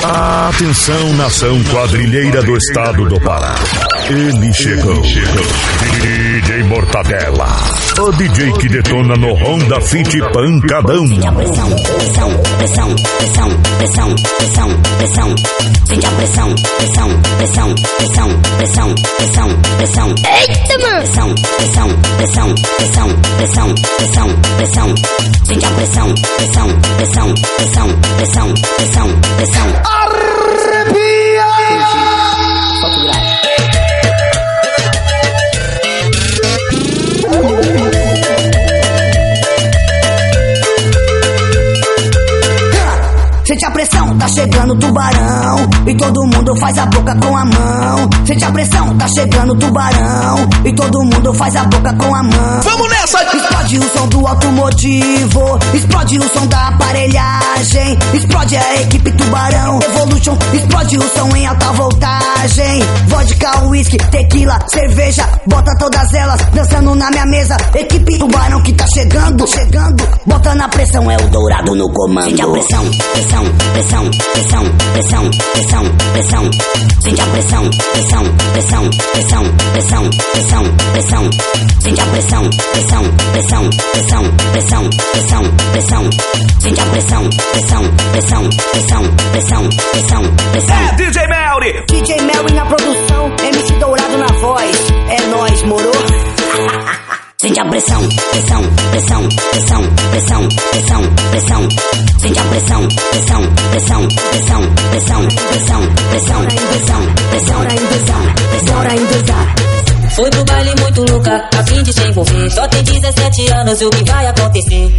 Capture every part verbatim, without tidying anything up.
Atenção, nação quadrilheira do estado do Pará. Ele chegou. D J Mortadela, o D J que detona no Honda Fit pancadão. Sente a pressão, pressão, pressão, pressão, pressão, pressão, pressão. Sente a pressão, pressão, pressão, pressão, pressão, pressão, pressão. Eita, mano! Pressão, pressão, pressão, pressão, pressão, pressão, pressão. Sente a pressão, pressão, pressão, pressão, pressão, pressão, pressão. Arrepia! Solta o grave. Sente a pressão, tá chegando o tubarão e todo mundo faz a boca com a mão. Sente a pressão, tá chegando o tubarão e todo mundo faz a boca com a mão. Vamos nessa! Explode o som do automotivo, explode o som da aparelhagem, explode a equipe Tubarão Evolution, explode o som em alta voltagem. Vodka, whisky, tequila, cerveja, bota todas elas dançando na minha mesa. Equipe Tubarão que tá chegando, chegando, bota na pressão, é o Dourado no comando. Sente a pressão, pressão, pressão, pressão, pressão, pressão, pressão. Sente a pressão, pressão, pressão, pressão, pressão, pressão, pressão. Sente a pressão, pressão, pressão, pressão, pressão, pressão, pressão. Sente a pressão, pressão, pressão, pressão, pressão, pressão, pressão. É D J Melry! D J Melry na produção, M C Dourado na voz. É nóis, moro? Sente a pressão, pressão, pressão, pressão, pressão, pressão, pressão. Sente a pressão, pressão, pressão, pressão, pressão, pressão, pressão, pressão, pressão, pressão, pressão, pressão. Foi pro baile muito louca, a fim de se envolver. Só tem dezessete anos, o que vai acontecer?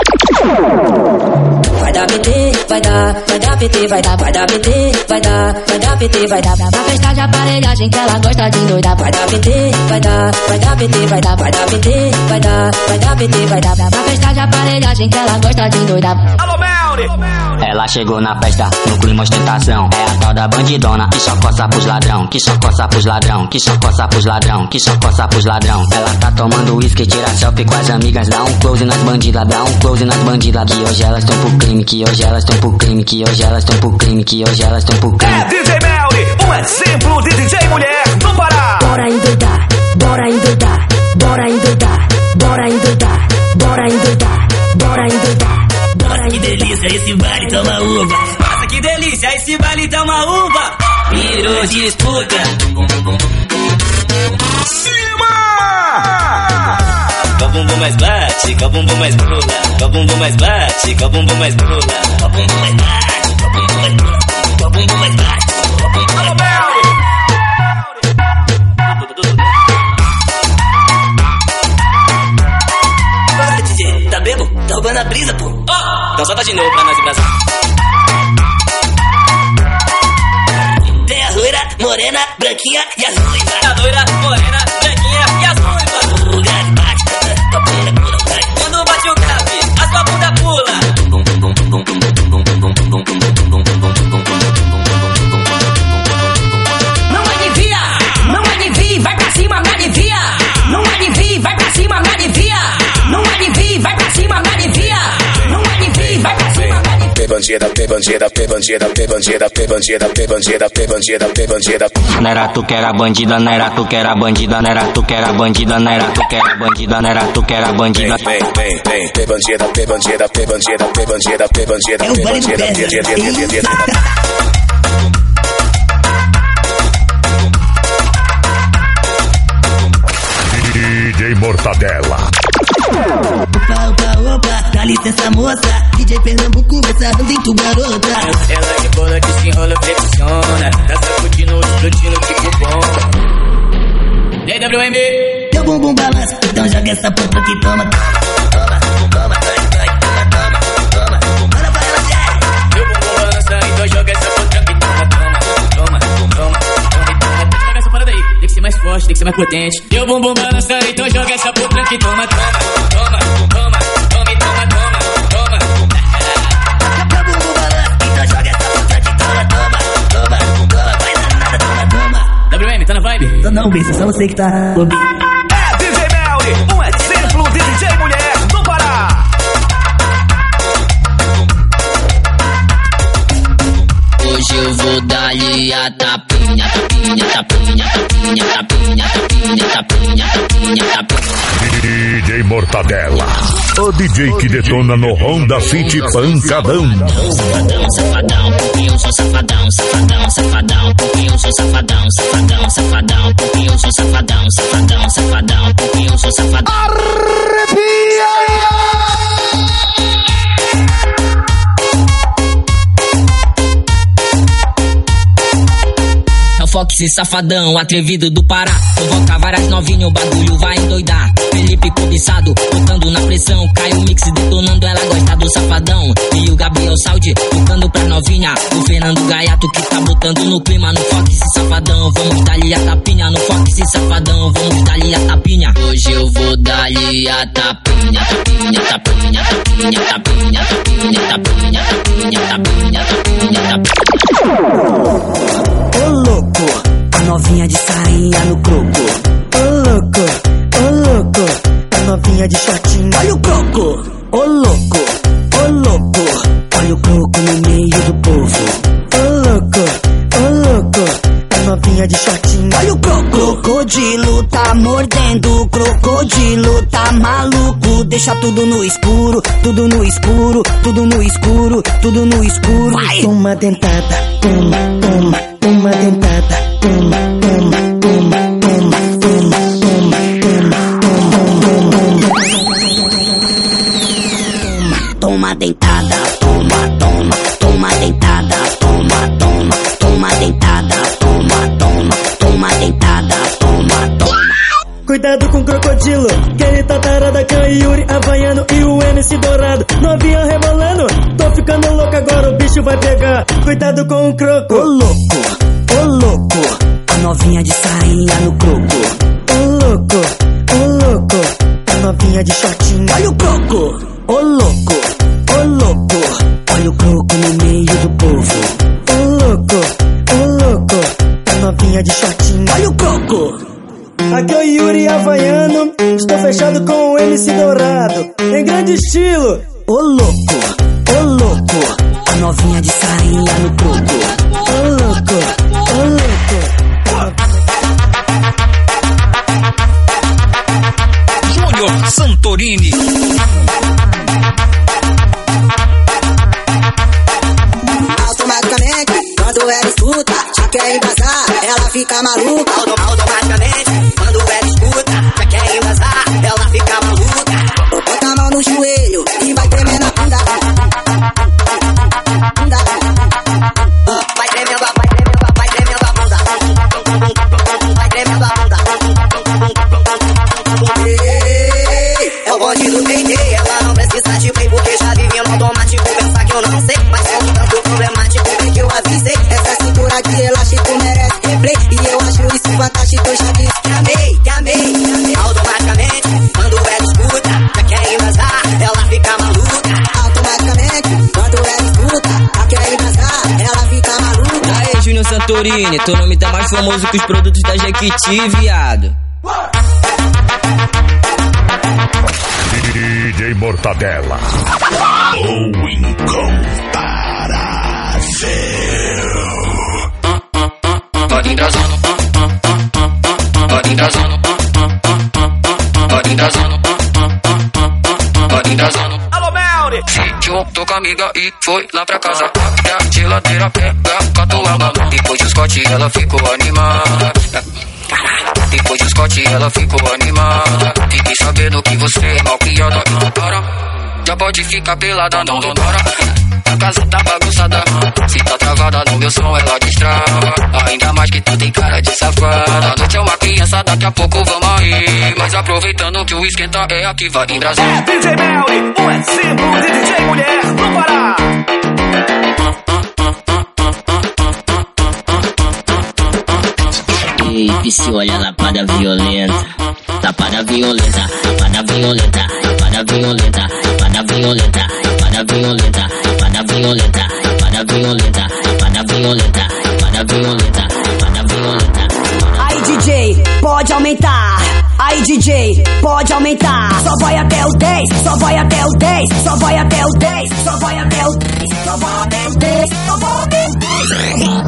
Vai dar P T, vai dar, vai dar P T, vai dar, vai dar P T, vai dar, vai dar P T, vai dar. Pra festa de aparelhagem que ela gosta de doidar. Vai dar P T, vai dar, vai dar P T, vai dar, vai dar P T, vai dar, vai dar P T, vai dar. Pra festa de aparelhagem que ela gosta de doidar. Alô, Melry! Ela chegou na festa, no clima ostentação. É a tal da bandidona, que só coça pros ladrão, que só coça pros ladrão, que só coça pros ladrão, que só coça pros ladrão. Ela tá tomando uísque, tira selfie com as amigas, dá um close nas bandidas, dá um close nas bandidas. Que hoje elas tão pro crime, que hoje elas tão pro crime, que hoje elas tão pro crime, que hoje elas tão pro crime. É D J Melry, um exemplo de D J mulher do Pará. Bora endoidar, bora endoidar, bora endoidar, bora endoidar, bora endoidar, bora endoidar. Nossa, que delícia, esse baile toma uva. Nossa, que delícia, esse baile toma uva. Virou disputa. Cima! Com o bumbum mais bate, com o bumbum mais pula. Com o bumbum mais bate, com o bumbum mais pula. Com o bumbum mais bate, com o bumbum mais pula. Com o bumbum mais bate, com o bumbum mais pula. Fala, D J, tá bebo? Tá roubando a brisa, pô. Oh! Então solta de novo pra nós embrasar. Tem a loira, morena, branquinha e as ruivas. A loira, morena, branquinha e as ruivas. O grave bate, tua bunda pula. Quando bate o grave, a sua bunda pula. Não alivia, não alivia, vai pra cima, me alivia. Não alivia, vai pra cima, me alivia. Não alivia, vai pra cima, me alivia. Não alivia, vai pra cima, me alivia. P bandida, P bandida, P bandida, P bandida, P bandida, P bandida, P bandida, P bandida. Não era tu que era bandida, não era tu que era bandida, não era tu que era bandida, não era tu que era bandida, não era tu que era bandida. Vem, vem, vem, P bandida, P bandida, P bandida, P bandida, P bandida, P bandida, P bandida. D J Mortadela. Opa, opa, opa, dá licença moça. D J Pernambuco, versado em tu garota. Ela de bola que se enrola, flexiona. Tá sacudindo, explodindo, tipo bom. D W M, teu bumbum balança, então joga essa ponta que toma. Toma, toma, toma, toma, toma, toma. Olha pra ela, Jack. Teu bumbum balança, então joga essa ponta que toma. Toma, toma, toma, toma. Tem que jogar essa parada aí, tem que ser mais forte, tem que ser mais potente. Teu bumbum balança, então joga essa ponta que toma. Toma, toma, toma, toma, toma, toma, toma. Teu bumbum balança, então joga essa ponta que toma. Toma, toma, toma, vai nada, toma, toma. W M, tá na vibe? Tô não, bicho, só você que tá ouvindo. É D J Melry, um exemplo de D J mulher do Pará. Hoje eu vou dar-lhe a tapinha, tapinha, tapinha, tapinha, tapinha, tapinha, tapinha, tapinha, tapinha. D J Mortadela, o D J que detona no Honda Fit Pancadão. Safadão, safadão, porque eu sou safadão, safadão, safadão, porque eu sou safadão, safadão, safadão, porque eu sou safadão, safadão, safadão, porque eu sou safadão. Arrepia! Fox safadão, atrevido do Pará. Convoca várias novinhas, o bagulho vai endoidar. Felipe cobiçado, botando na pressão. Caio Mix detonando, ela gosta do safadão. E o Gabriel Saldi, tocando pra novinha. O Fernando Gaiato que tá botando no clima. No Fox safadão, vamos dar-lhe a tapinha. No Fox safadão, vamos dar-lhe a tapinha. Hoje eu vou dar-lhe a tapinha. Tapinha, tapinha, tapinha, tapinha, tapinha, tapinha, tapinha, tapinha, tapinha, tapinha. Ô louco, a novinha de sainha no croco. Ô louco, ô louco, a novinha de shortinho. Olha o croco, ô louco, ô louco, olha o croco no meio do povo. Ô louco, ô louco, a novinha de shortinho. Olha o croco. Crocodilo tá mordendo, crocodilo tá maluco. Deixa tudo no escuro, tudo no escuro, tudo no escuro, tudo no escuro. Vai. Toma dentada, toma, toma, toma dentada, toma, toma, toma, toma, toma, toma, toma, toma, toma dentada, toma, toma, toma dentada, toma, toma, toma dentada, toma, toma, toma dentada, toma, toma. Cuidado com o crocodilo, que ele tá tarada com o Yuri Havaiano e o M C Dourado. Novinha rebolando, tô ficando louco agora, o bicho vai pegar. Cuidado com o croco. Ô louco, ô louco, a novinha de sainha no croco. Ô louco, ô louco, a novinha de shortinho. Olha o croco. Ô louco, ô louco, olha o croco no meio do povo. Ô louco, ô louco, a novinha de shortinho. Olha o croco. Aqui é o Yuri Havaiano, estou fechado com o M C Dourado, em grande estilo. Ô louco, ô louco, a novinha de sainha no croco. Ô louco, ô louco. Júnior Santorini. Automaticamente, quando ela escuta, já quer embasar, ela fica maluca. Automaticamente, quando ela escuta, já quer embasar, ela fica maluca. Bota a mão no joelho e vai tremer na bunda. Bunda. Vai tremendo, vai tremendo, vai tremendo a bunda. Vai tremendo a bunda. É o bonde do T T, ela não precisa de bem, porque já vive no automático. Pensar que eu não sei, mas é um tanto problemático, bem que eu avisei. Essa cintura de elástico merece replay, e eu acho isso fantástico. Eu já disse que amei, que amei, que amei. Automaticamente, quando ela escuta, já quer embasar, ela fica maluca. Automaticamente, quando ela escuta, já quer embasar, ela fica maluca. Aê, Júnior Santorini, teu nome tá mais famoso que os produtos da Jequiti, viado. D J Mortadela, o incomparável. Pode embrasando, pode embrasando, pode embrasando, pode embrasando. Alô, Melri! Se juntou com a amiga e foi lá pra casa. E a geladeira pega, catuaba. Depois do Scott ela ficou animada. Depois do Scott ela ficou animada. Fiquei sabendo que você é mal criada. Para, já pode ficar pelada, não demora. A casa tá bagunçada, se tá travada no meu som ela destrava. Ainda mais que tu tem cara de safada. A noite é uma criança, daqui a pouco vamos aí. Mas aproveitando que o esquenta é aqui, vai em Brasil. É D J Melri, um exemplo de D J mulher no Pará. Ei, Psy, olha a lapada violenta. Lapada violenta, lapada violenta, lapada violenta, lapada violenta, lapada violenta, lapada violenta, lapada violenta, lapada violenta, lapada violenta, lapada violenta. Aí D J, pode aumentar. Aí D J, pode aumentar. Só vai até o dez, só vai até o dez, só vai até o dez, só vai até o dez, só vai até o dez, só vai até o dez.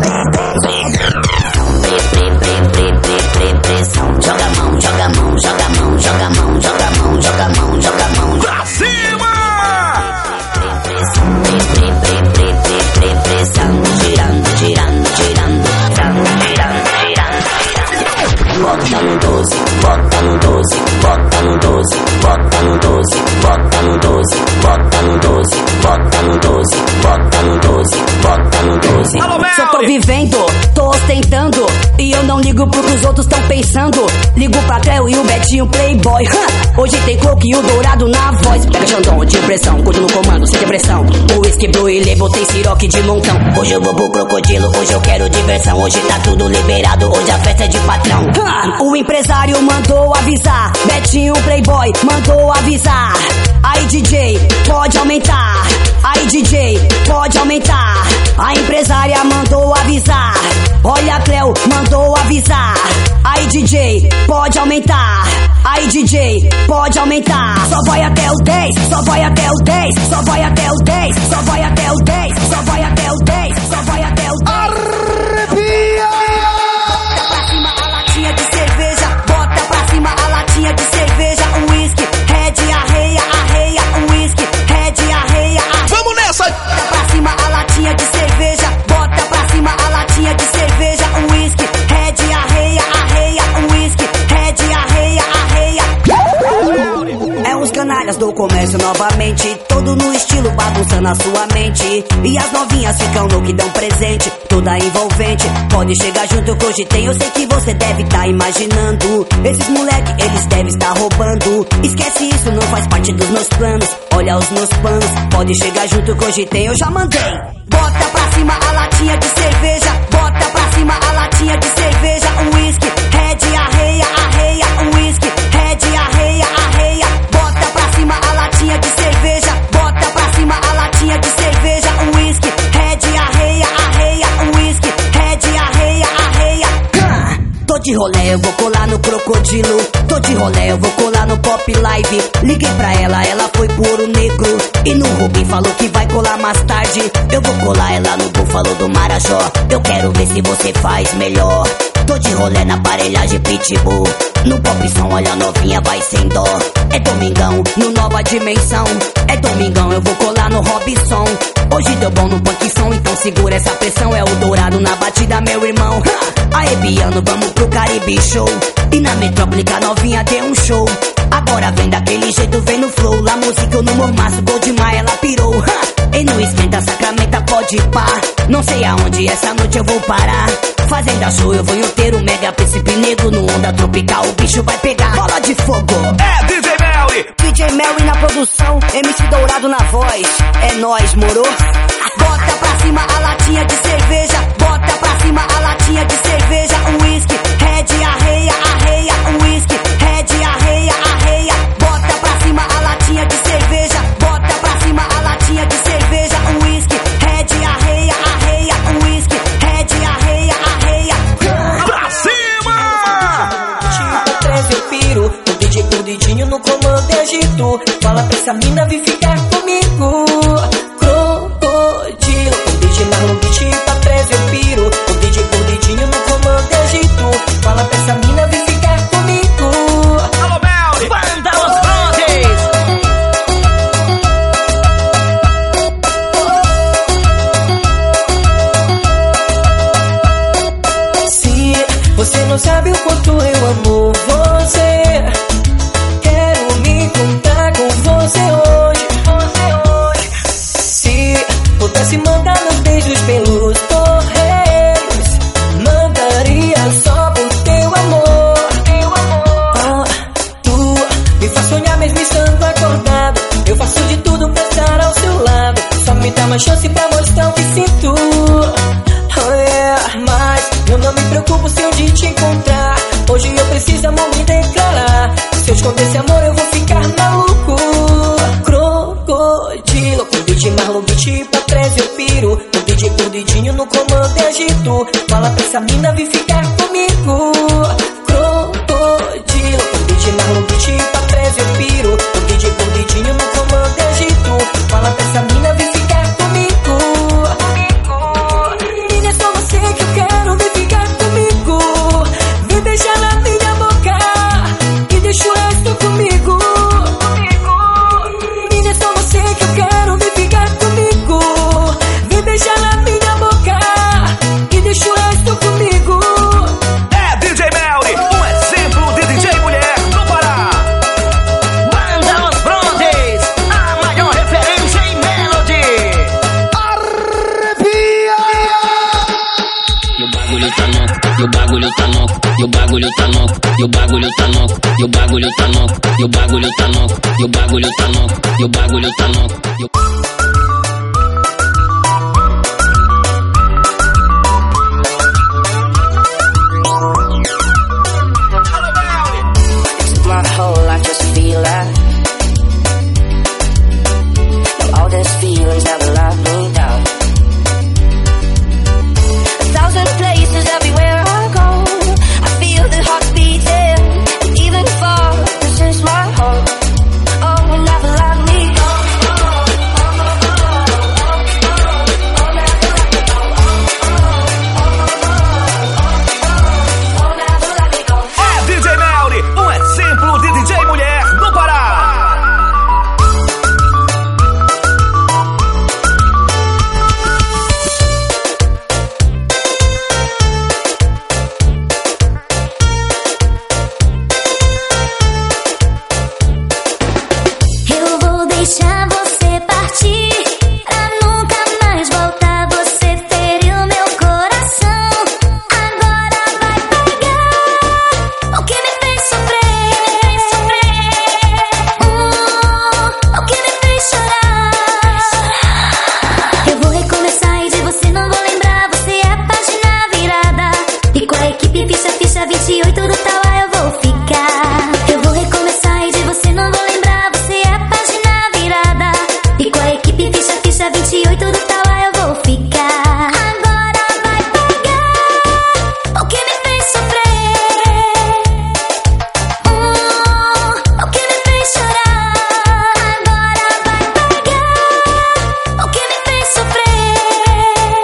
tô vivendo, tô ostentando, e eu não ligo pro que os outros tão pensando. Ligo pra Cleo e o Betinho Playboy. Ha! Hoje tem coco e o dourado na voz. Pega Xandão de pressão, gordo no comando, sem depressão. O whisky blue e label tem siroque de montão. Hoje eu vou pro crocodilo, hoje eu quero diversão. Hoje tá tudo liberado, hoje a festa é de patrão. Ha! O empresário mandou avisar, Betinho Playboy mandou avisar. Aí D J, pode aumentar. Aí D J, pode aumentar. A empresária mandou avisar. Olha a Cleo, mandou avisar. Aí D J, pode aumentar. Aí D J, pode aumentar. Só vai até o dez, só vai até o dez, só vai até o dez, só vai até o dez, só vai até o dez, só vai até o dez. Arrepia! Bota pra cima a latinha de cerveja, bota pra cima a latinha de cerveja, uísque, red, arreia, arreia, uísque, red, arreia, arreia. Vamos nessa! Bota pra cima a latinha de cerveja, bota pra cima a latinha de cerveja, uísque, red, arreia, arreia, uísque, red, arreia, arreia. É os canalhas do comércio novamente, todo no estilo bagunçando a sua mente. E as novinhas ficam no que dão presente, toda envolvente. Pode chegar junto que hoje tem, eu sei que você deve tá imaginando. Esses moleque, eles devem estar roubando. Esquece isso, não faz parte dos meus planos. Olha os meus planos, pode chegar junto que hoje tem, eu já mandei. Bota pra cima a latinha de cerveja, bota pra cima a latinha de cerveja, uísque, red, arreia, arreia, uísque, red, arreia, arreia. Bota pra cima a latinha de cerveja, bota pra cima a latinha de cerveja, uísque, red, arreia, arreia, uísque, red, arreia, arreia. Ah, tô de rolê, eu vou colar no crocodilo. Tô de rolê, eu vou colar no Pop Live. Liguei pra ela, ela foi pro Ouro Negro. E no Rubi falou que vai colar mais tarde. Eu vou colar ela no Búfalo do Marajó. Eu quero ver se você faz melhor. Tô de rolê na aparelhagem Pitbull. No pop som, olha a novinha, vai sem dó. É domingão, no Nova Dimensão. É domingão, eu vou colar no Robson. Hoje deu bom no punk som, então segura essa pressão. É o dourado na batida, meu irmão. Ha! Aê, Biano, vamos pro Caribe Show. E na Metrópole a novinha deu um show. Agora vem daquele jeito, vem no flow. Lá música eu no mormaço, gol demais, ela pirou. Ha! E não esquenta, Sacramento pode pá. Não sei aonde essa noite eu vou parar. Fazenda show, eu vou em inteiro, mega príncipe negro. No onda tropical, o bicho vai pegar. Bola de fogo. É D J Melly. D J Melly na produção, M C Dourado na voz. É nóis, moro? Bota pra cima a latinha de cerveja, bota pra cima a latinha de cerveja, uísque, red, arreia, arreia, uísque, red, arreia, arreia. Bota pra cima a latinha de cerveja, bota pra cima a latinha de cerveja, uísque, red, arreia, arreia, uísque, red, arreia, arreia. Pra cima! Tipo treze eu piro, o D J Gordidinho no comando e agito. Fala pra essa mina vir ficar comigo. Crocodilo, o D J Marlon Beat pra treze eu piro, o D J Gordidinho no comando e agito. Fala pra essa mina vir ficar comigo. Alô, Melly! Banda Los Brontes! Se você não sabe o quanto eu amo você, quero me contar com você hoje. Se pudesse mandar meus beijos pelos correios, mandaria só por teu amor. Ah, tu me faz sonhar mesmo estando acordado. Eu faço de tudo pra estar ao seu lado. Só me dá uma chance pra mostrar o que sinto. Oh, yeah. Mas eu não me preocupo se eu de te encontrar. Hoje eu preciso, amor, me declarar. Se eu esconder esse amor eu vou ficar maluco. Crocodilo, com D J Marlon Beat pra treze eu piro, o D J Gordidinho no comando e agito. Fala pra essa mina vir ficar comigo. Crocodilo, com D J Marlon Beat pra treze eu piro, o D J Gordidinho no comando e agito. Fala pra essa mina vir ficar comigo. Menina, é só você que eu quero vir ficar comigo. Vem beijar na minha boca e deixa o resto comigo. Menina, é só você que eu quero vir ficar comigo. Vem beijar na minha boca e deixa o resto comigo. É D J Melly. e o bagulho tá louco, e o bagulho tá louco, e o bagulho tá louco, e o bagulho tá louco, e o bagulho tá louco, e o bagulho tá louco. My whole life just to be alive. Now all these feelings never let me down. A thousand places everywhere I go, I feel the heart beating. Even far, this is my home. Oh, it never let me go. É D J Melly, um exemplo de D J mulher do Pará. Eu vou deixar você partir, pra nunca mais voltar. Você feriu meu coração, agora vai pagar o que me fez sofrer, uh, o que me fez chorar. Eu vou recomeçar e de você não vou lembrar. Você é a página virada, e com a equipe ficha, ficha vinte e oito do Tauá eu vou ficar. Eu vou recomeçar e de você não vou lembrar. Você é a página virada, e com a equipe ficha, ficha vinte e oito do Tauá eu vou ficar. Agora vai pagar o que me fez sofrer, uh, o que me fez chorar. Agora vai pagar o que me fez sofrer,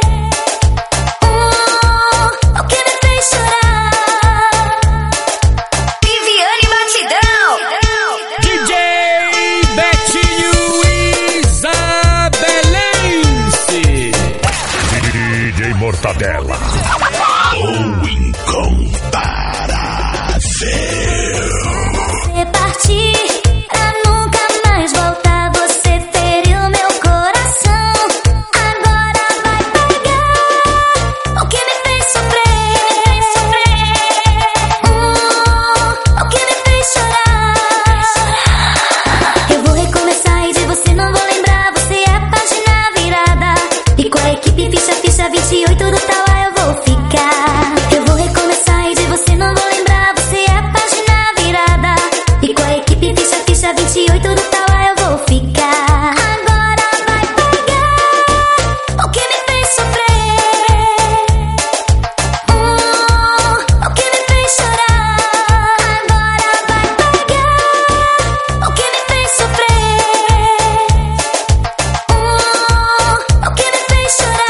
uh, o que me fez chorar. Viviane Batidão. D J Betinho Isabelense. D J Mortadela. O incomparável. Você partir, pra nunca mais voltar. Você feriu meu coração, agora vai pagar o que me fez sofrer, uh, o que me fez chorar. Eu vou recomeçar e de você não vou lembrar. Você é a página virada, e com a equipe ficha, ficha vinte e oito do Tauá eu vou ficar. Eu vou recomeçar e de você não vou lembrar. Você é a página virada, e com a equipe ficha, ficha vinte e oito do Tauá eu vou ficar. Agora vai pagar o que me fez sofrer, uh, o que me fez chorar. Agora vai pagar o que me fez sofrer, uh, o que me fez chorar.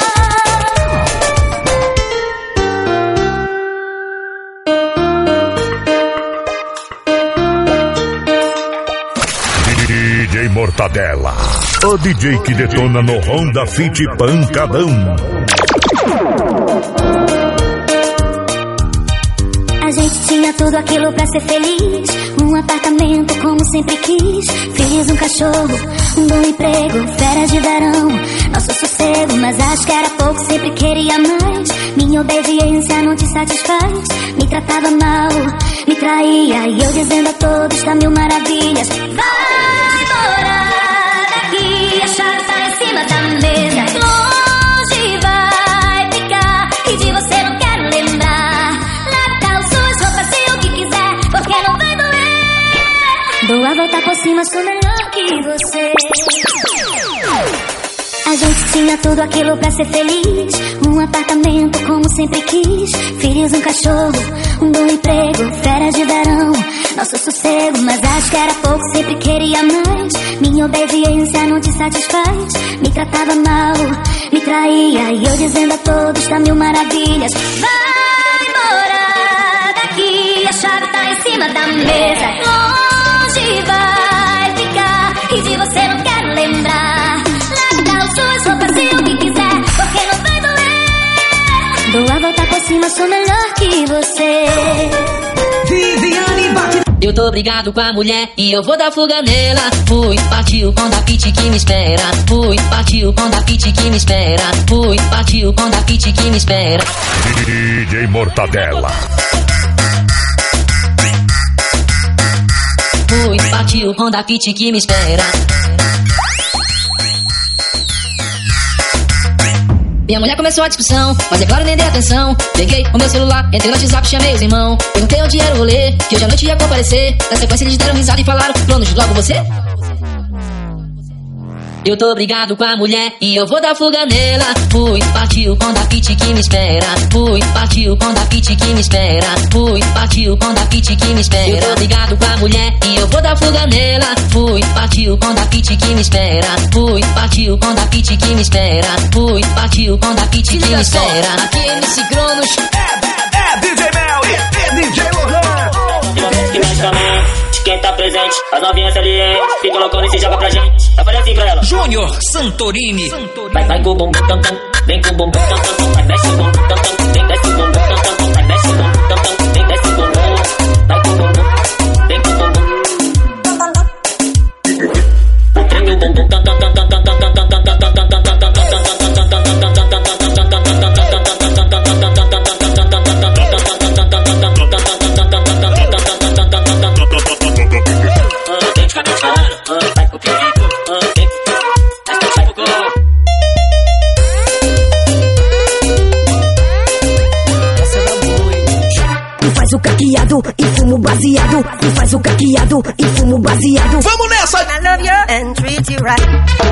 D J Mortadela. O D J que detona no Honda Fit Pancadão. A gente tinha tudo aquilo pra ser feliz. Um apartamento como sempre quis. Fiz um cachorro, um bom emprego, férias de verão, nosso sossego. Mas acho que era pouco, sempre queria mais. Minha obediência não te satisfaz. Me tratava mal, me traía, e eu dizendo a todos tá mil maravilhas. Vai morar daqui, a chave tá em cima da mesa. Longe vai ficar, e de você não quero lembrar. Natal, suas roupas, se o que quiser, porque não vai doer. Dou a volta por cima, sou melhor que você. A gente tinha tudo aquilo pra ser feliz. Um apartamento como sempre quis. Filhos, um cachorro, um bom emprego, férias de verão, nosso sossego. Mas acho que era pouco, sempre queria mais. Minha obediência não te satisfaz. Me tratava mal, me traía, e eu dizendo a todos tá mil maravilhas. Vai morar daqui, a chave tá em cima da mesa. Longe vai ficar, e de você não quero lembrar. Natal, suas roupas, se o que quiser, porque não vai doer. Dou a volta por cima, sou melhor que você. Viviane Batidão. Eu tô brigado com a mulher e eu vou dar fuga nela. Fui, partiu com da Pit que me espera. Fui, partiu com da Pit que me espera. Fui, partiu com da Pit que me espera. D J Mortadela. Fui, partiu, Honda Fit que me espera. Minha mulher começou a discussão, mas é claro, nem dei atenção. Peguei o meu celular, entrei no WhatsApp, chamei os irmãos. Perguntei onde era o rolê, que hoje à noite ia comparecer. Na sequência eles deram risada e falaram: Cronos, logo você? Eu tô brigado com a mulher e eu vou dar fuga nela. Fui, partiu, Honda Fit que me espera. Fui, partiu, Honda Fit que me espera. Fui, partiu, Honda Fit que me espera. Eu tô brigado com a mulher e eu vou dar fuga nela. Fui, partiu, Honda Fit que me espera. Fui, partiu, Honda Fit que me espera. Fui, partiu, Honda Fit que me espera. Aqui é M C Cronos. É, é, é D J Melly, é D J Lohan. Quem tá presente, as novinhas salientes, fica loucona e se joga pra gente. Eu falei assim pra ela: Júnior Santorini. Vai, vai com o bumbum tam tam, vem com o bumbum tam tam, vai desce o bumbum tam tam, vem desce o bumbum tam tam, vai desce o bumbum tam tam, vem desce o bumbum, vai com o bumbum, vem com o bumbum. Treme o bumbum tam tam tam tam tam tam tam tam tam tam tam tam tam tam. O caqueado e fumo baseado. E faz o caqueado e fumo baseado. Vamos nessa! I love you and treat you right.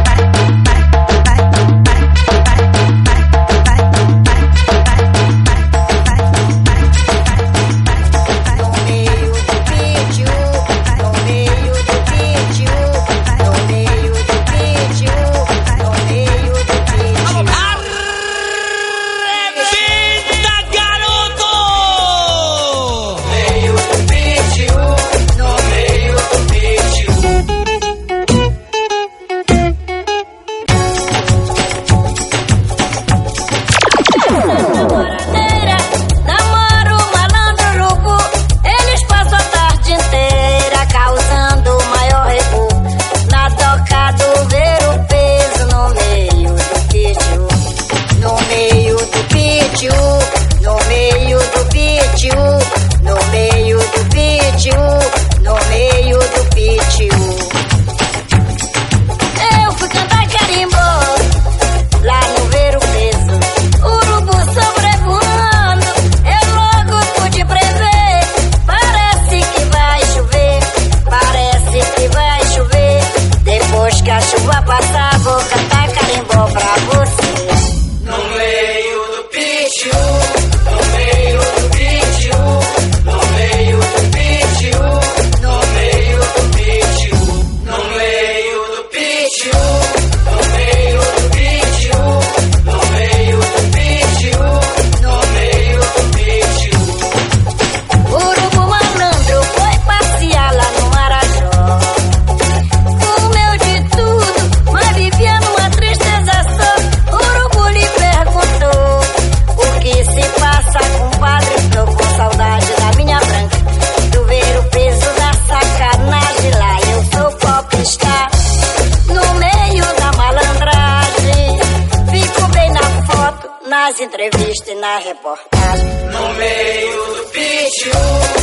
Entrevista na reportagem. No meio do pitch,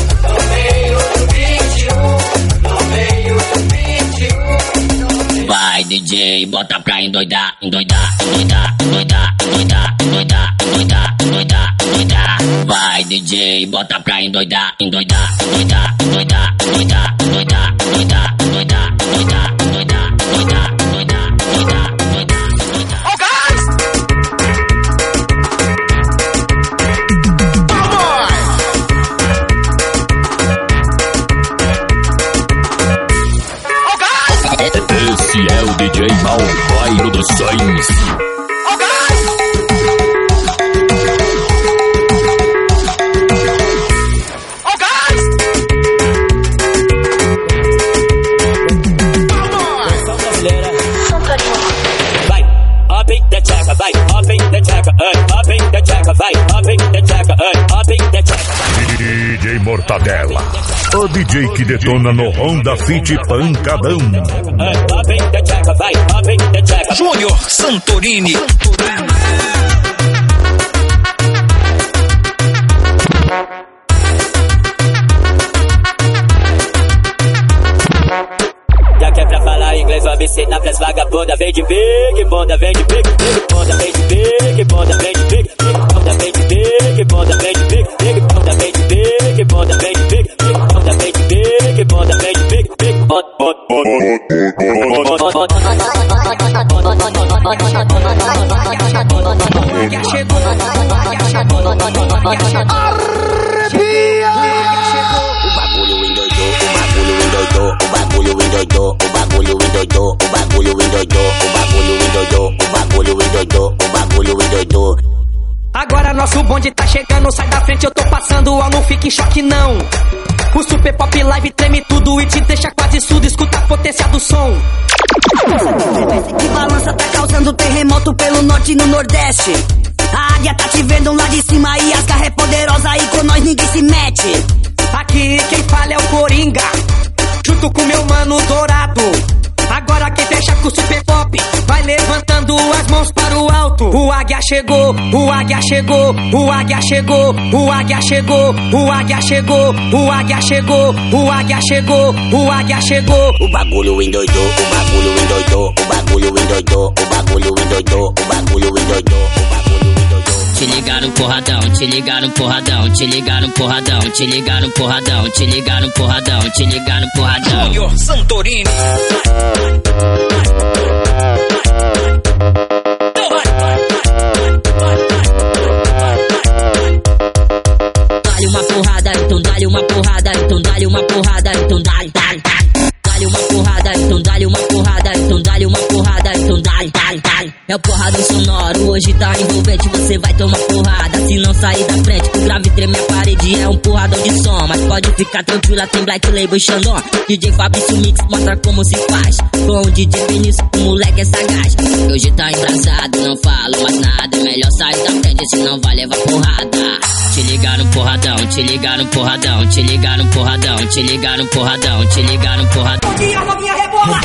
no meio do pitch, no meio do pitch. Vai, D J, bota pra endoidar, endoidar, endoidar, endoidar, endoidar, endoidar, endoidar, endoidar, endoidar. Vai, D J, bota pra endoidar, endoidar, endoidar, endoidar, endoidar, endoidar, endoidar, endoidar, endoidar, endoidar, endoidar, endoidar, endoidar, endoidar. Oh, guys! Esse é o D J Malboy Produções. Oh, guys! Oh, guys! Vai, up in the checker, vai, up in the checker, up in the checker, vai, up in the checker, up in the checker. D J Mortadela, o D J que detona no Honda Fit Pancadão. Up in the checker, vai, up in the checker. Júnior Santorini. senta pras vagabunda, vem de big, bonda, vem de big, big bonda, vem de big, bonda, vem de big, big bonda, vem de big, bonda, vem de big, big bonda, vem de big, bonda, vem de big, big bonda, vem de big, bonda, vem de big, big bonda. Arrepia! O bagulho endoidou, o bagulho endoidou, o bagulho endoidou, o bagulho endoidou, o bagulho endoidou, o bagulho endoidou, o bagulho endoidou, o bagulho endoidou. Agora nosso bonde tá chegando, sai da frente, eu tô passando, ó, não fique em choque não. O Super Pop Live treme tudo e te deixa quase surdo, escuta a potência do som. Que balança tá causando terremoto pelo norte e no nordeste. A águia tá te vendo lá de cima e as garras é poderosa e com nós ninguém se mete. Aqui quem fala é o Coringa, junto com meu mano Dourado. Agora quem fecha com o Super Pop vai levantando as mãos para o alto. O águia chegou, o águia chegou, o águia chegou, o águia chegou, o águia chegou, o águia chegou, o águia chegou, o águia chegou. O bagulho endoidou, o bagulho endoidou, o bagulho endoidou, o bagulho endoidou, o bagulho endoidou, o bagulho endoidou. Te ligar no porradão, te ligar no porradão, te ligar no porradão, te ligar no porradão, te ligar no porradão, te ligar no porradão. Júnior Santorini. Dá-lhe uma porrada, então dá-lhe uma porrada, então dá-lhe uma porrada, então dá-lhe, dá-lhe, dá-lhe. Dá-lhe uma porrada, então dá-lhe uma porrada, então dá-lhe uma porrada, então dá-lhe, dá-lhe, dá-lhe. É o porradão sonoro, hoje tá envolvente, você vai tomar porrada se não sair da frente. O grave treme a parede, é um porradão de som, mas pode ficar tranquila, tem Black Label e Xandão. D J Fabrício Mix mostra como se faz, com o D J Vinícius, o moleque é sagaz. Hoje tá embrasado, não falo mais nada, é melhor sair da frente, senão vai levar porrada. Te ligar no porradão, te ligar no porradão, te ligar no porradão, te ligar no porradão, te ligar no porradão. Novinha, novinha, rebola!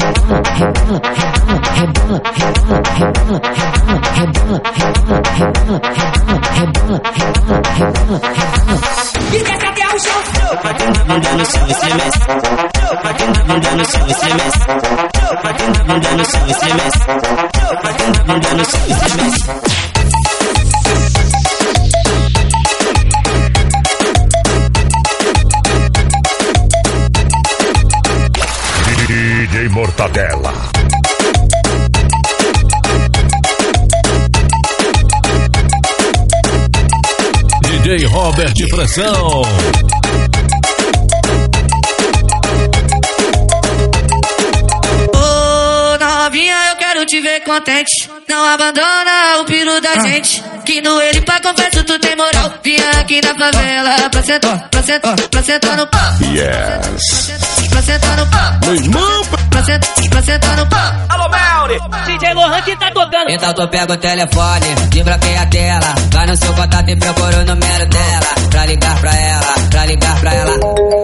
Esquece até o chão! Batendo a bunda no chão, estremece. Batendo a bunda no chão, estremece. Batendo a bunda no chão, estremece. Batendo a bunda no chão, estremece. D J Mortadela. D J Robert Pressão. Ô novinha, eu quero te ver contente. Não abandona o piro da gente. Que no ele pra confesso tu tem moral. Vinha aqui na favela pra sentar, pra sentar, pra sentar no pau. Yes. Pra sentar no pau. Meu irmão. Pra sentar, pra sentar no pau. Alô, Melri! D J Lohan que tá tocando. Então tu pega o telefone, desbloqueia a tela. Vai no seu contato e procura o número dela. Pra ligar pra ela, pra ligar pra ela.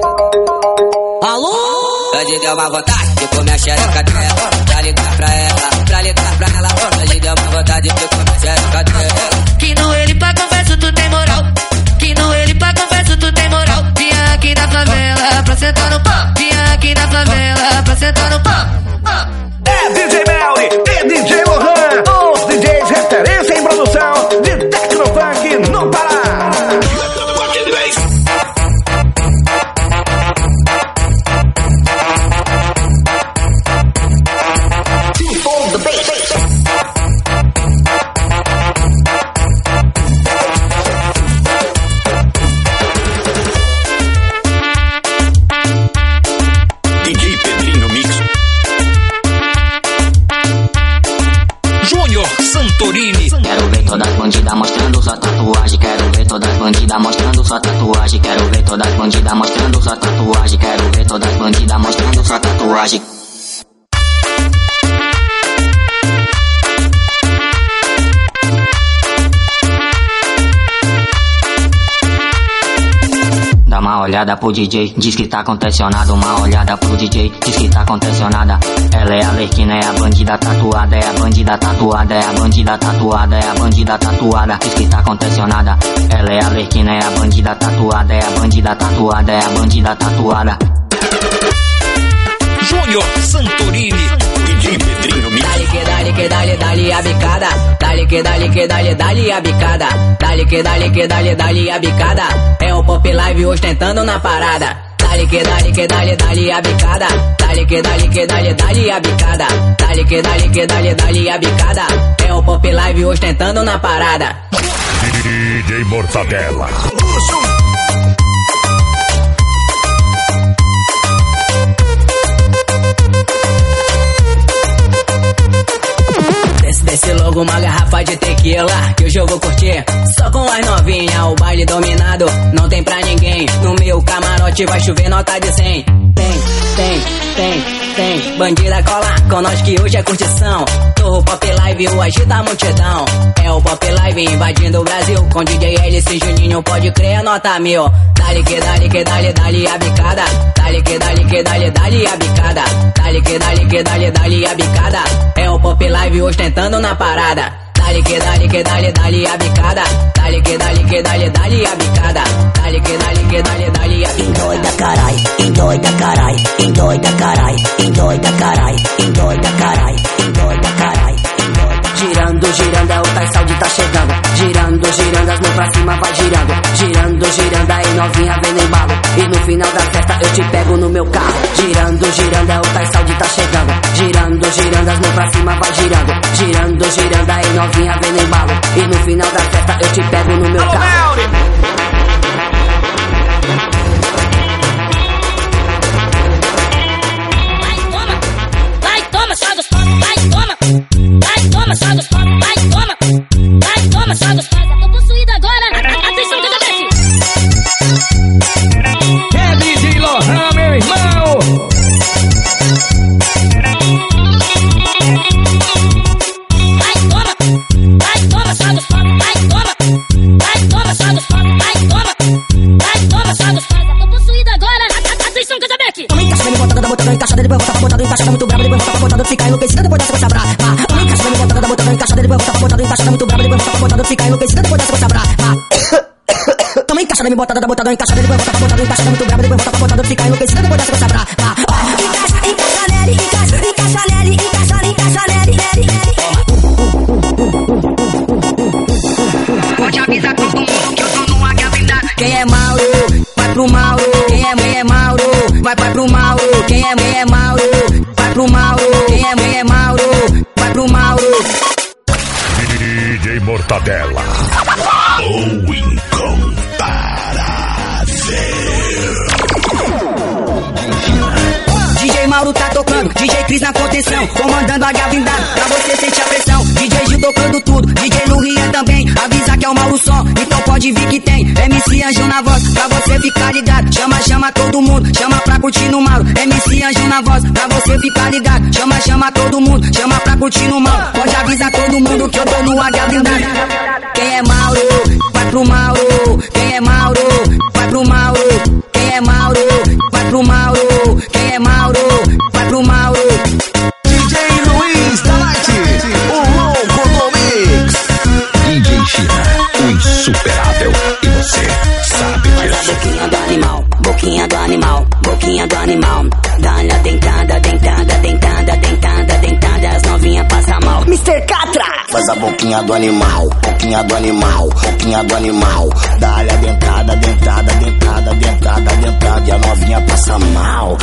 Alô? Hoje deu uma vontade de comer a xereca dela. Pra ligar pra ela, pra ligar pra ela. Hoje deu uma vontade de comer a xereca dela. Que no ele pra confesso tu tem moral. Que no ele pra confesso tu tem moral. Vinha aqui na favela pra sentar no pau. Vinha aqui na favela pra sentar no pau. É D J Melri e D J Lohan, os D Js referência em produção de Tecnofunk no Pará. D J Pedrinho Mix. Júnior Santorini. Quero ver todas as bandidas mostrando sua tatuagem. Quero ver todas as bandidas mostrando sua tatuagem. Quero ver todas as bandidas mostrando sua tatuagem. Quero ver todas as bandidas mostrando sua tatuagem. Dá uma olhada pro D J, diz que tá contencionado. Uma olhada pro D J, diz que tá contencionada. Ela é a Lerquina, é a bandida tatuada. É a bandida tatuada, é a bandida tatuada. É a bandida tatuada, diz que tá contencionada. Ela é a Lerquina, é a bandida tatuada. É a bandida tatuada, é a bandida tatuada. Júnior Santorini. D D J Pedrinho Mix. Dale que dale que dale dale a bicada. Dale que dale que dale dale a bicada. Dale que dale que dale dale a bicada. É o Pop Live ostentando na parada. Dale que dale que dale dale a bicada. Dale que dale que dale dale a bicada. Dale que dale que dale dale a bicada. É o Pop Live ostentando na parada. D J Mortadela. Desce, desce logo uma garrafa de tequila, que hoje eu vou curtir só com as novinhas. O baile dominado, não tem pra ninguém. No meu camarote vai chover nota de cem. Tem, tem, tem, tem. Bandida cola com nós que hoje é curtição. Torro Pop Live, o agita a multidão. É o Pop Live invadindo o Brasil. Com D J Alice e Juninho, pode crer, nota mil. Dale que dale que dale dale a bicada. Dale que dale que dale dale a bicada. Dale que dale que dale dale a bicada. É o Pop Live ostentando na parada. Dale que dale que dale dale a bicada. Dale que dale que dale dale a bicada. Dale que dale que dale dale a bicada. Endoida carai, endoida carai, endoida carai, endoida carai, endoida carai, endoida carai. Girando, girando, é o Tais Saúde tá chegando. Girando, girando, as mãos pra cima vai girando. Girando, girando, aí novinha vem no embalo. E no final da festa eu te pego no meu carro. Girando, girando, é o Tais Saúde tá chegando. Girando, girando, as mãos pra cima vai girando. Girando, girando, aí novinha vem no embalo. E no final da festa eu te pego no meu carro. Vai, toma, só dos pop, vai, toma. Vai, toma, só dos pop, vai, toma. Vai, toma, só dos pop. Eu tô possuída agora. Atenção que eu já desci. É D J Lohan, meu irmão. Vai, toma. Vai, toma, só dos pop, vai, toma. Vai, toma, só dos pop, vai, toma. Vai, toma, só dos pop. Eu tô possuída agora. Atenção que eu já desci. Toma encaixada, me botando, botando encaixada, depois volta pra botando encaixada muito brava, depois volta pra botando fica enlouquecida, depois dessa coisa brava. Toma encaixada, me botando, botando encaixada, depois volta pra botando encaixada muito brava, depois volta pra botando fica enlouquecida, depois dessa coisa brava. Toma encaixada, me botando, botando encaixada, depois volta pra botando encaixada muito brava, depois volta pra botando fica enlouquecida, depois dessa coisa brava. Encaixa, encaixa nele, encaixa, encaixa nele, encaixa, encaixa nele, nele, nele. Pode avisar todo mundo que eu tô no águia blindada. Quem é Mauro, vai pro Mauro. Quem é mãe é Mauro, vai, vai pro Mauro. Quem é mãe é Mauro, vai pro Mauro. Quem é mãe é Mauro, vai pro Mauro. D J Mortadela. O incomparável. D J Mauro tá tocando, D J Cris na contenção, comandando a blindada, pra você sentir a pressão. D J Gil tocando tudo, D J Lurinha também, avisa que é o Mauro Som, então pode vir que tem M C Anjo na voz, pra você ficar ligado. Chama, chama todo mundo, chama pra curtir no Mauro. M C Anjo na voz, pra você ficar ligado. Chama, chama todo mundo, chama pra curtir no Mauro. Pode avisar todo mundo que eu tô no águia blindada. Quem é Mauro, vai pro Mauro. Quem é Mauro, vai pro Mauro. Quem é Mauro, vai pro Mauro. Quem é Mauro, vai pro Mauro. D J Luiz da Light, o louco do mix. D J China, o insuperável. E você sabe Faz a boquinha do animal, boquinha do animal, boquinha do animal. Dá-lhe a dentada, dentada, dentada, dentada, dentada. As novinhas passam mal. mister Catra! Faz a boquinha do animal, boquinha do animal, boquinha do animal. Dá-lhe a dentada, dentada, dentada, dentada, dentada. E a novinha passa mal.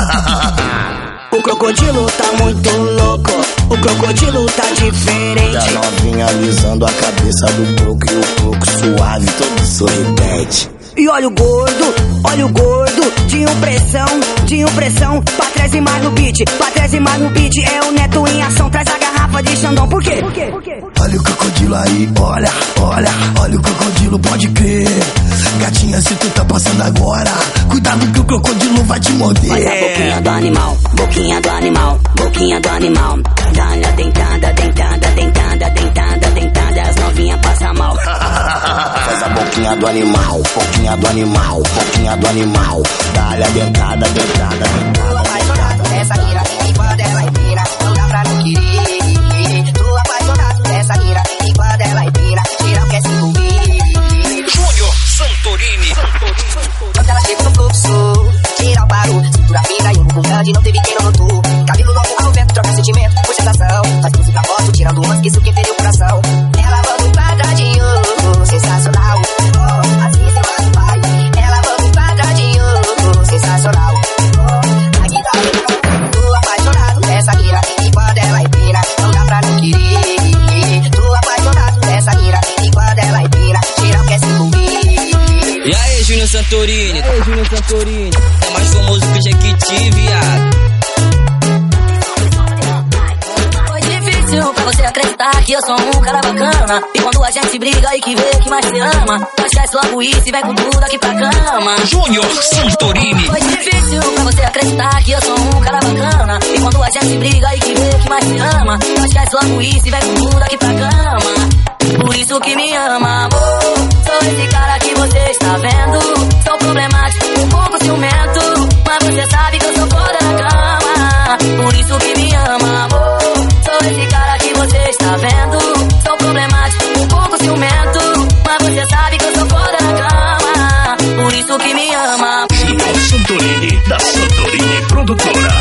O crocodilo tá muito louco, o crocodilo tá diferente. E a novinha alisando a cabeça do croco e o croco suave, todo sorridente. E olha o gordo, olha o gordo, de impressão, de impressão. Pra trás e mais no beat, pra trás e mais no beat. É o Neto em ação, traz a garrafa de Xandão. Por quê? Por quê? Por quê? Olha o crocodilo aí, olha, olha, olha o crocodilo, pode crer. Gatinha, se tu tá passando agora, cuidado que o crocodilo vai te morder. Faz a boquinha do animal, boquinha do animal, boquinha do animal. Dá-lhe a dentada, dentada, dentada, dentada, dentada. As novinhas passam mal. Faz a boquinha do animal, boquinha do animal, boquinha do animal. Dá-lhe a dentada, dentada, dentada. Apaixonado dessa mira, e quando ela empina, não dá pra não querer. Tô apaixonado dessa mira, e quando ela empina, geral quer se envolver. Júnior Santorini. Quando ela chega no fluxo, geral parou. Cintura fina e um bumbum grande, não teve quem não notou. Cabelo longo ao vento, troca sentimento, puxa essa Santorini, ei, Júnior Santorini, é mais famoso que o Jequiti, viado. Foi difícil pra você acreditar que eu sou um cara bacana. E quando a gente briga e que vê que mais se ama, esquece logo isso e vem com tudo aqui pra cama. Júnior Santorini. Foi difícil pra você acreditar que eu sou um cara bacana. E quando a gente briga e que vê que mais se ama, esquece logo isso e vem com tudo aqui pra cama. Por isso que me ama, amor. Sou esse cara que você está vendo. Sou problemático, um pouco ciumento, mas você sabe que eu sou foda na cama. Por isso que me ama, amor. Sou esse cara que você está vendo. Sou problemático, um pouco ciumento, mas você sabe que eu sou foda na cama. Por isso que me ama. Júnior Santorini, da Santorini Produtora.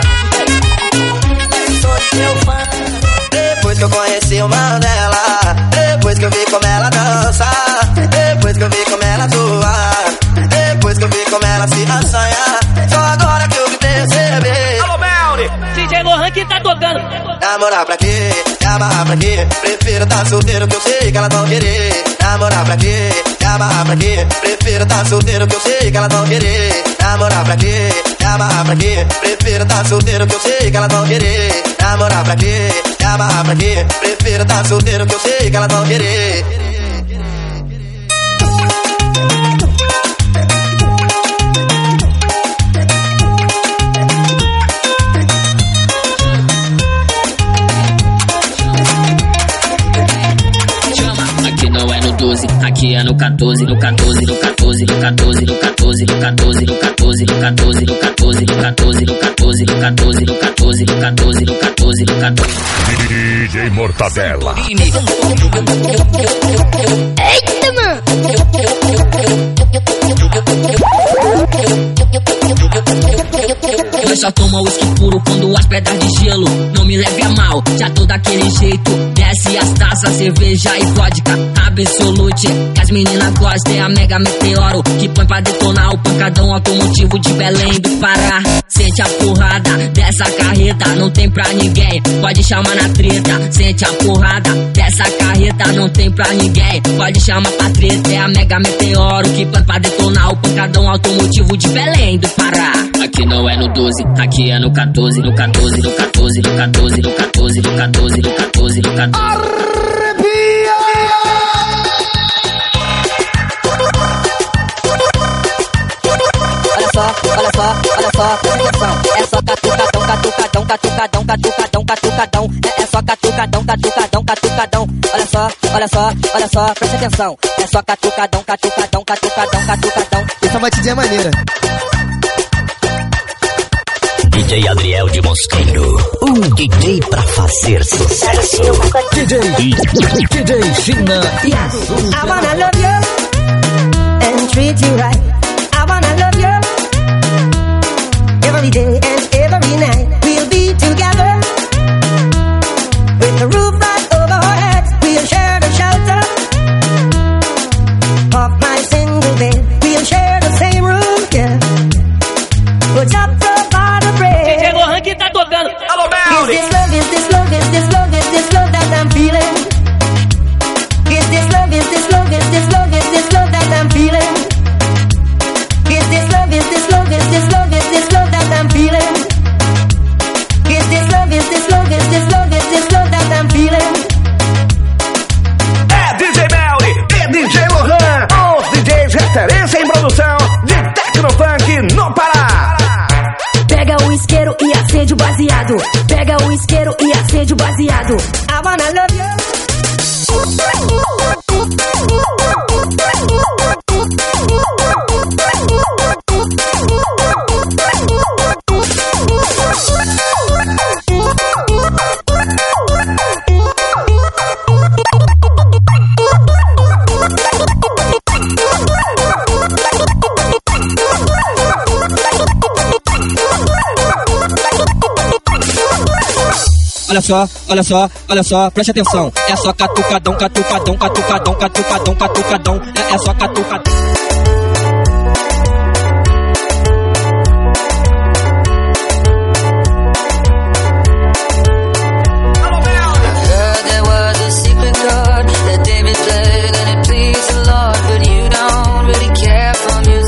Sou seu fã. Depois que eu conheci o mano dela, depois que eu vi como ela dança, depois que eu vi como ela atua, depois que eu vi como ela se assanha, só agora que eu me percebi. Alô, Melly! D J Lohan que tá tocando. Namorar pra quê? Amarrar pra quê? Prefiro tá solteiro que eu sei que elas vão querer. Namorar pra quê? Amarrar pra quê? Prefiro tá solteiro que eu sei que elas vão querer. Namorar pra quê? Amarrar pra quê? Prefiro tá solteiro que eu sei que elas vão querer. Namorar pra quê? Amarrar pra quê? Prefiro tá solteiro que eu sei que elas vão querer. Aqui não é no doze, aqui é no quatorze, no quatorze, no quatorze, no quatorze, no quatorze, no quatorze, no quatorze, no quatorze, no quatorze, no quatorze, no quatorze, no quatorze, no quatorze, no quatorze, no quatorze, no quatorze. D J Mortadela. Eita, mano! Nós só toma uísque puro quando as pedras de gelo. Não me leve a mal, já tô daquele jeito. Desce as taças, cerveja e vodka Absolute, que as meninas gostam. É a Mega Meteoro, que põe pra detonar o pancadão automotivo de Belém do Pará. Sente a porrada dessa carreta, não tem pra ninguém, pode chamar na treta. Sente a porrada dessa carreta, não tem pra ninguém, pode chamar pra treta. É a Mega Meteoro, que põe pra detonar o pancadão automotivo de Belém do Pará. Aqui não é no doze, aqui é no quatorze, no quatorze, no quatorze, no quatorze, no quatorze, no quatorze, no quatorze, no quatorze. Olha só, olha só, olha só, presta atenção. É só catucadão, catucadão, catucadão, catucadão, catucadão. É, é só catucadão, catucadão, catucadão. Olha só, olha só, olha só, presta atenção. É só catucadão, catucadão, catucadão, catucadão. Essa batidinha é maneira. D J Adriel de Mosqueiro, um D J pra fazer sucesso. D J, D J China e Azul. I wanna love you and treat you right. I wanna love you every day and every night. We'll be together with the roof right over our heads. We'll share the shelter of my single bed. We'll share the same room, yeah. We'll chop the bar to bread. D J Lohan que tá tocando. Alô, Melly! Is this love, is this love, is this love, is this love that I'm feeling? Is this love, is this love, is this love, is this love that I'm feeling? Is this love, is this love, is this love, is this love that I'm feeling? Is this love, is this love, is this love, is this love that I'm feeling? É D J Melly e D J Lohan, os D Js referência em produção de Tecnofunk no Pará. Pega o isqueiro e acende o baseado. Pega o isqueiro e acende o baseado. I wanna love you. Olha só, olha só, olha só, preste atenção. É só catucadão, catucadão, catucadão, catucadão, catucadão. É, é só catucadão. There was a secret chord that David played and it pleased the Lord, but you don't really care for music.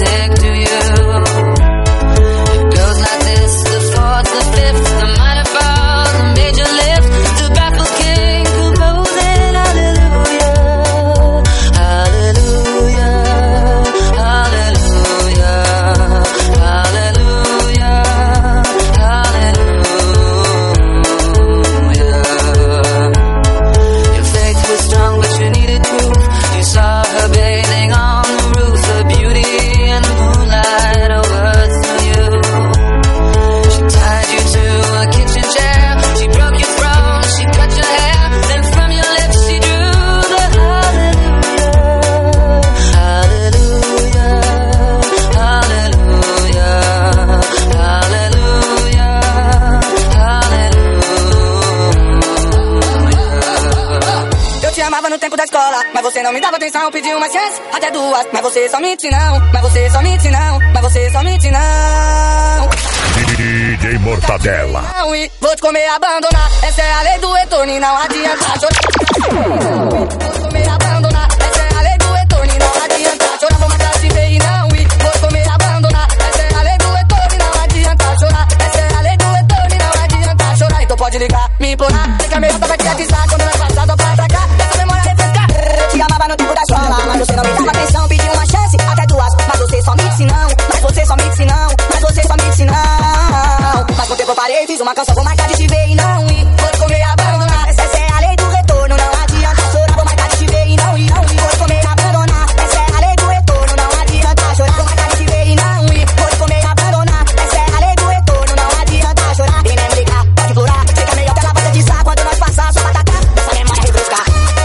atenção, pedi uma chance, até duas. Mas você só mente não, mas você só mente não, mas você só mente não. D J Mortadela. Não, e vou te comer e abandonar. Essa é a lei do retorno e não adianta chorar. Vou te comer e abandonar. Essa é a lei do retorno e não adianta chorar. Vou matar te ver e não ir. Vou te comer e abandonar. Essa é a lei do retorno e não adianta chorar. Essa é a lei do retorno e não adianta chorar. Então pode ligar, me implorar. Sei que a melhor vai te avisar quando nós passar só pra atacar. Essa memória refrescar. Te amava no tempo da escola, mas você não me dava atenção. Pedi uma chance, até duas. Mas você só mente se não. Mas você só mente se não. Mas você só mente se não. Mas com o tempo eu parei, fiz uma canção, vou marcar de te ver e não ir. Vou te comer e abandonar. Essa é a lei do retorno, não adianta chorar. Vou marcar de te ver e não ir, não ir. Vou te comer e abandonar. Essa é a lei do retorno, não adianta chorar. Vou marcar de te ver e não ir. Vou te comer e abandonar. Essa é a lei do retorno, não adianta chorar. Vem nem brigar, pode implorar. Sei que é melhor que ela vai te dizer quando nós passar só pra atacar. Essa memória refrescar.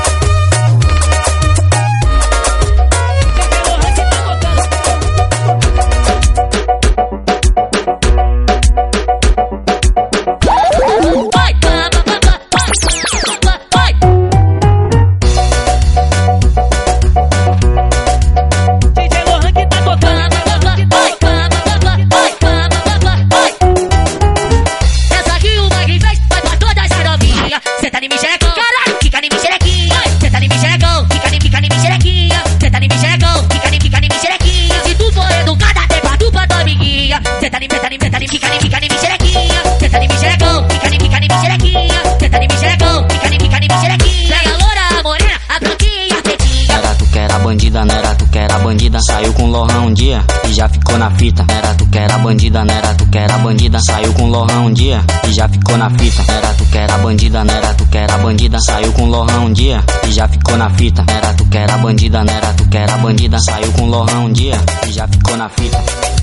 Saiu com lorrão um dia e já ficou na fita. Era tu que era bandida, não era tu que era bandida. Saiu com lorrão um dia e já ficou na fita. Era tu que era bandida, não era tu que era bandida. Saiu com lorrão um dia e já ficou na fita. Era tu que era bandida, não era tu que era bandida. Saiu com lorrão um dia e já ficou na fita.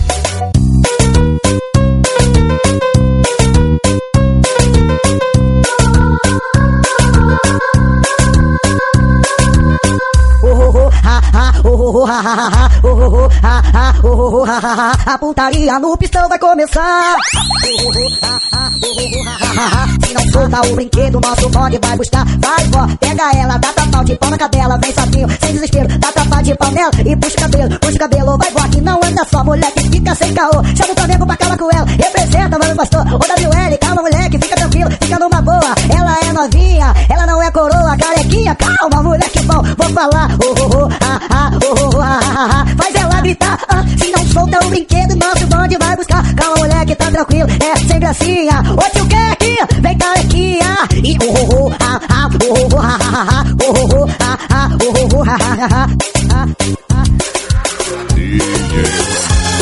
A putaria no pistão vai começar. Se não solta o brinquedo, nosso bonde vai buscar. Vai, vó, pega ela, dá tapão de pau na cadela. Vem sozinho, sem desespero, dá tapa de pau nela e puxa o cabelo, puxa o cabelo. Vai, vó, que não anda só, moleque, fica sem caô. Chama o Flamengo pra acabar com ela, representa, mano, pastor. Ô, W L, calma, moleque, fica tranquilo, fica numa boa. Ela é novinha, ela não é coroa, carequinha. Calma, moleque bom, vou falar. Oh, oh, oh, ah, ah, oh, oh, ah, ah, ah. Faz ela gritar, ah, se não solta o brinquedo, nosso bonde vai buscar. Calma, moleque, tá tranquilo, é sem gracinha. Ô, tio Keck, vem carequinha. E oh, oh, oh, ah, ah, oh, oh, ah, ah, ah, oh, oh, ah, ah, oh, oh, ah, ah, ah, ah. D J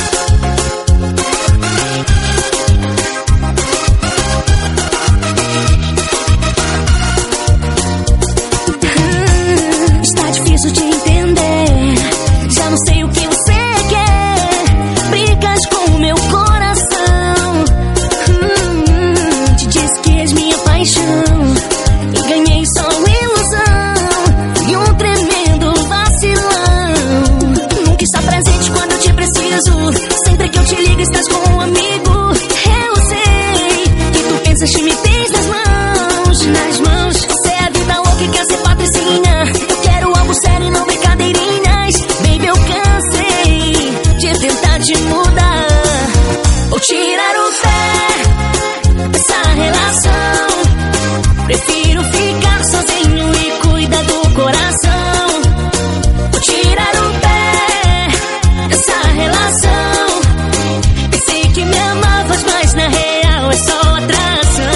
Está difícil de entender, já não sei o que você quer. Brigas com o meu coração. hum, Te disse que és minha paixão e ganhei só ilusão e um tremendo vacilão. Nunca está presente quando eu te preciso. Sempre que eu te ligo estás com um amigo. Eu sei que tu pensas que me tens nas mãos, nas mãos. Você é a vida louca e quer ser patricinha. Eu quero algo sério e não brincadeirinhas. Baby, eu cansei de tentar te mudar ou tirar o pé dessa relação. Prefiro ficar sozinho e cuidar do coração. Ou tirar o pé dessa relação. Pensei que me amavas, mas na real é só atração.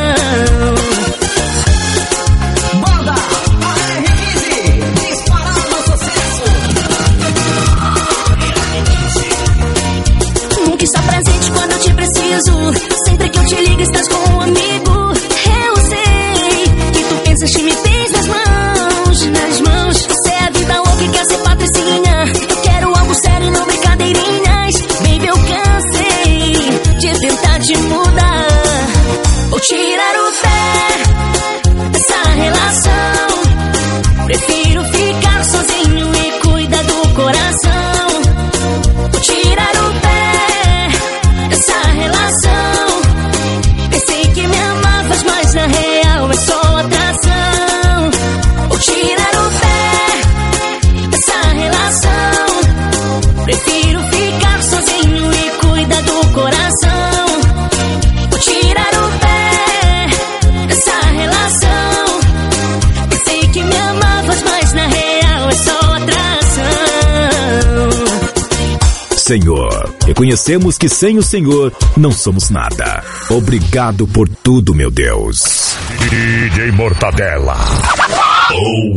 Banda A R quinze, disparado sucesso. Nunca está presente quando eu te preciso. Sempre que eu te ligo estás com um amigo. Eu sei que tu pensas que me tens nas mãos, nas mãos. Você é a vida louca e quer ser patricinha. Eu quero algo sério e não brincadeirinhas. Baby, eu cansei de tentar te mudar ou tirar o pé dessa relação. Prefiro ficar sozinho e cuidar do coração. Ou tirar o pé dessa relação. Pensei Senhor. Reconhecemos que sem o Senhor não somos nada. Obrigado por tudo, meu Deus. D J Mortadela. Oh,